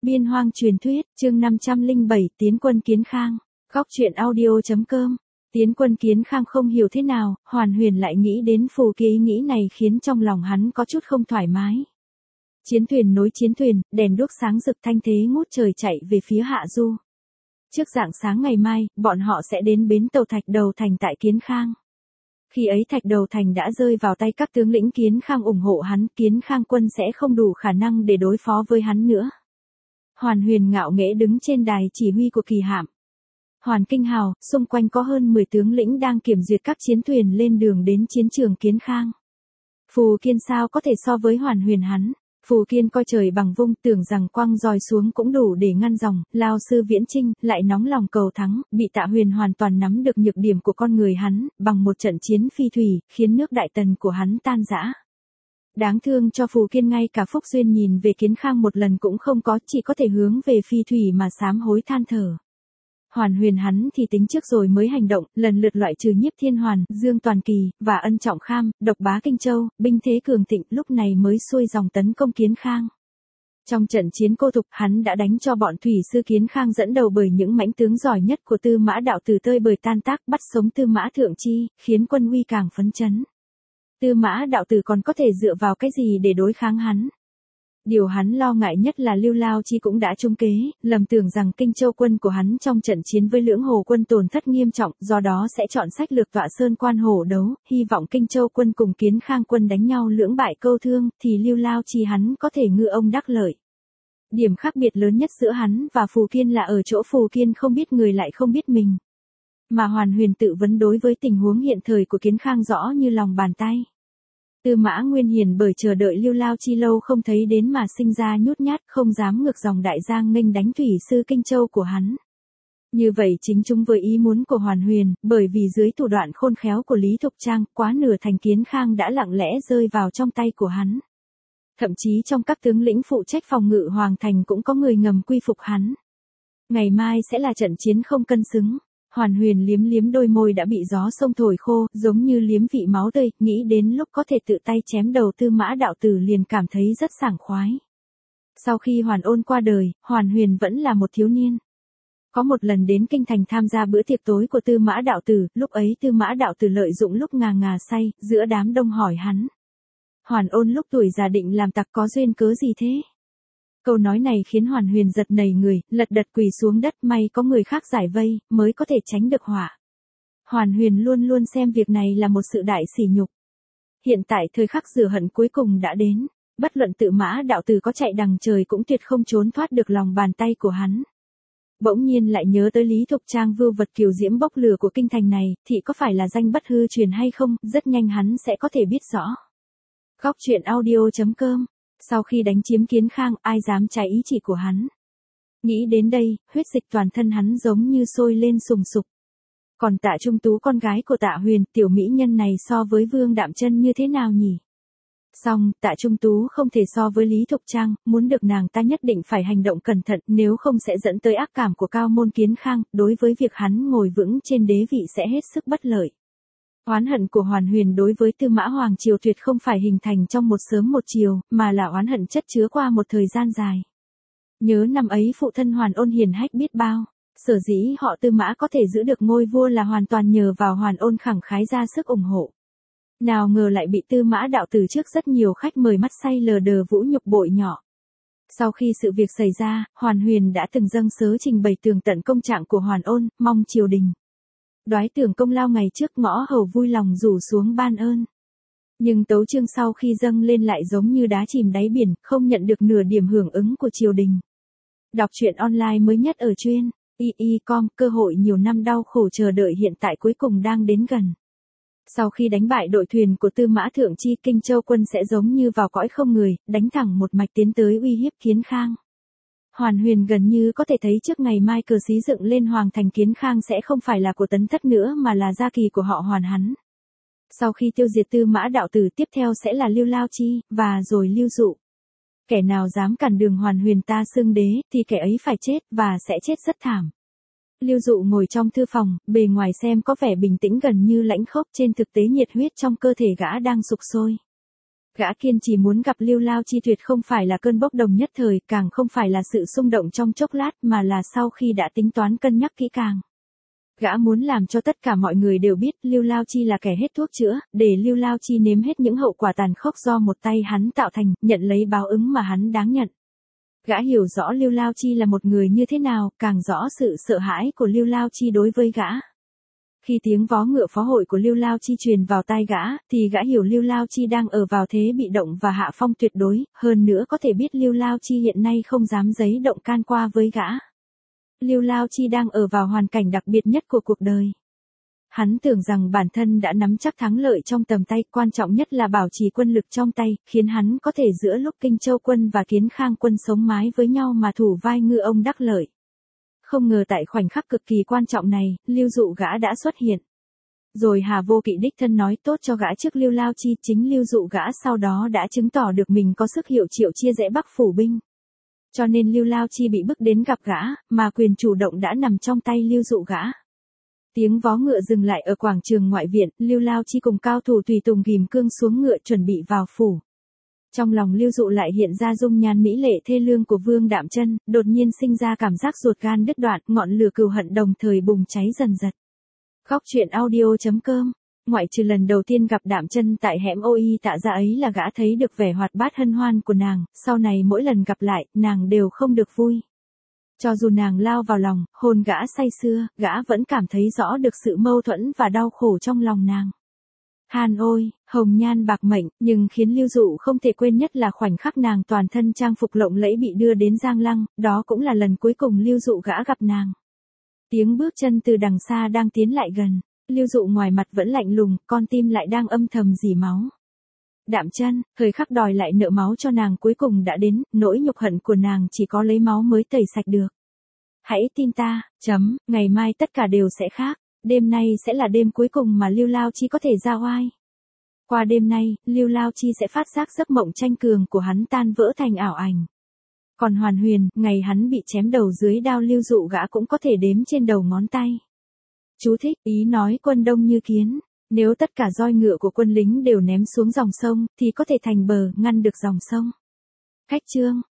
Biên Hoang truyền thuyết, chương 507, Tiến quân Kiến Khang. Góc truyện audio.com. Tiến quân Kiến Khang không hiểu thế nào, Hoàn Huyền lại nghĩ đến phù kia, ý nghĩ này khiến trong lòng hắn có chút không thoải mái. Chiến thuyền nối chiến thuyền, đèn đuốc sáng rực, thanh thế ngút trời chạy về phía hạ du. Trước rạng sáng ngày mai, bọn họ sẽ đến bến tàu Thạch Đầu Thành tại Kiến Khang. Khi ấy Thạch Đầu Thành đã rơi vào tay các tướng lĩnh Kiến Khang ủng hộ hắn, Kiến Khang quân sẽ không đủ khả năng để đối phó với hắn nữa. Hoàn Huyền ngạo nghễ đứng trên đài chỉ huy của kỳ hạm. Hoàn Kinh Hào, xung quanh có hơn 10 tướng lĩnh đang kiểm duyệt các chiến thuyền lên đường đến chiến trường Kiến Khang. Phù Kiên sao có thể so với Hoàn Huyền hắn. Phù Kiên coi trời bằng vung, tưởng rằng quăng roi xuống cũng đủ để ngăn dòng, lao sư Viễn Chinh lại nóng lòng cầu thắng, bị Tạ Huyền hoàn toàn nắm được nhược điểm của con người hắn, bằng một trận chiến phi thủy, khiến nước Đại Tần của hắn tan rã. Đáng thương cho Phù Kiên, ngay cả phúc duyên nhìn về Kiến Khang một lần cũng không có, chỉ có thể hướng về phi thủy mà sám hối than thở. Hoàn Huyền hắn thì tính trước rồi mới hành động, lần lượt loại trừ Nhiếp Thiên Hoàn, Dương Toàn Kỳ, và Ân Trọng Kham, độc bá Kinh Châu, binh thế cường thịnh, lúc này mới xuôi dòng tấn công Kiến Khang. Trong trận chiến Cô Thục, hắn đã đánh cho bọn thủy sư Kiến Khang dẫn đầu bởi những mãnh tướng giỏi nhất của Tư Mã Đạo Tử tơi bời tan tác, bắt sống Tư Mã Thượng Chi, khiến quân uy càng phấn chấn. Tư Mã Đạo Tử còn có thể dựa vào cái gì để đối kháng hắn? Điều hắn lo ngại nhất là Lưu Lao Chi cũng đã trúng kế, lầm tưởng rằng Kinh Châu quân của hắn trong trận chiến với Lưỡng Hồ quân tổn thất nghiêm trọng, do đó sẽ chọn sách lược tọa sơn quan hổ đấu, hy vọng Kinh Châu quân cùng Kiến Khang quân đánh nhau lưỡng bại câu thương, thì Lưu Lao Chi hắn có thể ngư ông đắc lợi. Điểm khác biệt lớn nhất giữa hắn và Phù Kiên là ở chỗ Phù Kiên không biết người lại không biết mình. Mà Hoàn Huyền tự vấn đối với tình huống hiện thời của Kiến Khang rõ như lòng bàn tay. Tư Mã Nguyên Hiền bởi chờ đợi Lưu Lao Chi lâu không thấy đến mà sinh ra nhút nhát, không dám ngược dòng đại giang nghênh đánh thủy sư Kinh Châu của hắn. Như vậy chính chung với ý muốn của Hoàn Huyền, bởi vì dưới thủ đoạn khôn khéo của Lý Thục Trang, quá nửa thành Kiến Khang đã lặng lẽ rơi vào trong tay của hắn. Thậm chí trong các tướng lĩnh phụ trách phòng ngự Hoàng Thành cũng có người ngầm quy phục hắn. Ngày mai sẽ là trận chiến không cân xứng. Hoàn Huyền liếm liếm đôi môi đã bị gió sông thổi khô, giống như liếm vị máu tươi, nghĩ đến lúc có thể tự tay chém đầu Tư Mã Đạo Tử liền cảm thấy rất sảng khoái. Sau khi Hoàn Ôn qua đời, Hoàn Huyền vẫn là một thiếu niên. Có một lần đến Kinh Thành tham gia bữa tiệc tối của Tư Mã Đạo Tử, lúc ấy Tư Mã Đạo Tử lợi dụng lúc ngà ngà say, giữa đám đông hỏi hắn. Hoàn Ôn lúc tuổi già định làm tặc có duyên cớ gì thế? Câu nói này khiến Hoàn Huyền giật nảy người, lật đật quỳ xuống đất, may có người khác giải vây, mới có thể tránh được họa. Hoàn Huyền luôn luôn xem việc này là một sự đại sỉ nhục. Hiện tại thời khắc rửa hận cuối cùng đã đến, bất luận Tư Mã Đạo Tử có chạy đằng trời cũng tuyệt không trốn thoát được lòng bàn tay của hắn. Bỗng nhiên lại nhớ tới Lý Thục Trang vưu vật kiều diễm bốc lửa của kinh thành này, thì có phải là danh bất hư truyền hay không, rất nhanh hắn sẽ có thể biết rõ. Góc truyện audio.com. Sau khi đánh chiếm Kiến Khang, ai dám trái ý chỉ của hắn. Nghĩ đến đây, huyết dịch toàn thân hắn giống như sôi lên sùng sục. Còn Tạ Trung Tú, con gái của Tạ Huyền, tiểu mỹ nhân này so với Vương Đạm Chân như thế nào nhỉ? Song, Tạ Trung Tú không thể so với Lý Thục Trang, muốn được nàng ta nhất định phải hành động cẩn thận, nếu không sẽ dẫn tới ác cảm của cao môn Kiến Khang, đối với việc hắn ngồi vững trên đế vị sẽ hết sức bất lợi. Oán hận của Hoàn Huyền đối với Tư Mã Hoàng triều tuyệt không phải hình thành trong một sớm một chiều, mà là oán hận chất chứa qua một thời gian dài. Nhớ năm ấy phụ thân Hoàn Ôn hiền hách biết bao, sở dĩ họ Tư Mã có thể giữ được ngôi vua là hoàn toàn nhờ vào Hoàn Ôn khẳng khái ra sức ủng hộ. Nào ngờ lại bị Tư Mã Đạo Tử trước rất nhiều khách mời mắt say lờ đờ vũ nhục bội nhỏ. Sau khi sự việc xảy ra, Hoàn Huyền đã từng dâng sớ trình bày tường tận công trạng của Hoàn Ôn, mong triều đình đoái tưởng công lao ngày trước, ngõ hầu vui lòng rủ xuống ban ơn. Nhưng tấu chương sau khi dâng lên lại giống như đá chìm đáy biển, không nhận được nửa điểm hưởng ứng của triều đình. Đọc truyện online mới nhất ở truyện y.com, cơ hội nhiều năm đau khổ chờ đợi hiện tại cuối cùng đang đến gần. Sau khi đánh bại đội thuyền của Tư Mã Thượng Chi, Kinh Châu quân sẽ giống như vào cõi không người, đánh thẳng một mạch tiến tới uy hiếp Kiến Khang. Hoàn Huyền gần như có thể thấy trước ngày mai cờ xí dựng lên Hoàng thành Kiến Khang sẽ không phải là của Tấn Thất nữa mà là gia kỳ của họ Hoàn hắn. Sau khi tiêu diệt Tư Mã Đạo Tử, tiếp theo sẽ là Lưu Lao Chi, và rồi Lưu Dụ. Kẻ nào dám cản đường Hoàn Huyền ta xưng đế, thì kẻ ấy phải chết, và sẽ chết rất thảm. Lưu Dụ ngồi trong thư phòng, bề ngoài xem có vẻ bình tĩnh gần như lãnh khốc, trên thực tế nhiệt huyết trong cơ thể gã đang sục sôi. Gã kiên trì muốn gặp Lưu Lao Chi tuyệt không phải là cơn bốc đồng nhất thời, càng không phải là sự xung động trong chốc lát mà là sau khi đã tính toán cân nhắc kỹ càng. Gã muốn làm cho tất cả mọi người đều biết Lưu Lao Chi là kẻ hết thuốc chữa, để Lưu Lao Chi nếm hết những hậu quả tàn khốc do một tay hắn tạo thành, nhận lấy báo ứng mà hắn đáng nhận. Gã hiểu rõ Lưu Lao Chi là một người như thế nào, càng rõ sự sợ hãi của Lưu Lao Chi đối với gã. Khi tiếng vó ngựa phó hội của Lưu Lao Chi truyền vào tai gã, thì gã hiểu Lưu Lao Chi đang ở vào thế bị động và hạ phong tuyệt đối, hơn nữa có thể biết Lưu Lao Chi hiện nay không dám giấy động can qua với gã. Lưu Lao Chi đang ở vào hoàn cảnh đặc biệt nhất của cuộc đời. Hắn tưởng rằng bản thân đã nắm chắc thắng lợi trong tầm tay, quan trọng nhất là bảo trì quân lực trong tay, khiến hắn có thể giữa lúc Kinh Châu quân và Kiến Khang quân sống mái với nhau mà thủ vai ngư ông đắc lợi. Không ngờ tại khoảnh khắc cực kỳ quan trọng này, Lưu Dụ gã đã xuất hiện. Rồi Hà Vô Kỵ đích thân nói tốt cho gã trước Lưu Lao Chi, chính Lưu Dụ gã sau đó đã chứng tỏ được mình có sức hiệu triệu chia rẽ Bắc phủ binh. Cho nên Lưu Lao Chi bị bức đến gặp gã, mà quyền chủ động đã nằm trong tay Lưu Dụ gã. Tiếng vó ngựa dừng lại ở quảng trường ngoại viện, Lưu Lao Chi cùng cao thủ tùy tùng ghim cương xuống ngựa chuẩn bị vào phủ. Trong lòng Lưu Dụ lại hiện ra dung nhan mỹ lệ thê lương của Vương Đạm Chân, đột nhiên sinh ra cảm giác ruột gan đứt đoạn, ngọn lửa cừu hận đồng thời bùng cháy dần dật. Góc truyện audio.com. Ngoại trừ lần đầu tiên gặp Đạm Chân tại hẻm Ôi Tạ Gia ấy là gã thấy được vẻ hoạt bát hân hoan của nàng, sau này mỗi lần gặp lại, nàng đều không được vui. Cho dù nàng lao vào lòng, hôn gã say sưa, gã vẫn cảm thấy rõ được sự mâu thuẫn và đau khổ trong lòng nàng. Hàn ôi, hồng nhan bạc mệnh, nhưng khiến Lưu Dụ không thể quên nhất là khoảnh khắc nàng toàn thân trang phục lộng lẫy bị đưa đến Giang Lăng, đó cũng là lần cuối cùng Lưu Dụ gã gặp nàng. Tiếng bước chân từ đằng xa đang tiến lại gần, Lưu Dụ ngoài mặt vẫn lạnh lùng, con tim lại đang âm thầm rỉ máu. Đạm Chân, thời khắc đòi lại nợ máu cho nàng cuối cùng đã đến, nỗi nhục hận của nàng chỉ có lấy máu mới tẩy sạch được. Hãy tin ta, ngày mai tất cả đều sẽ khác, đêm nay sẽ là đêm cuối cùng mà Lưu Lao Chi có thể ra oai. Qua đêm nay, Lưu Lao Chi sẽ phát giác giấc mộng tranh cường của hắn tan vỡ thành ảo ảnh. Còn Hoàn Huyền, ngày hắn bị chém đầu dưới đao Lưu Dụ gã cũng có thể đếm trên đầu ngón tay. Chú thích, ý nói quân đông như kiến. Nếu tất cả roi ngựa của quân lính đều ném xuống dòng sông, thì có thể thành bờ, ngăn được dòng sông. Khách chương.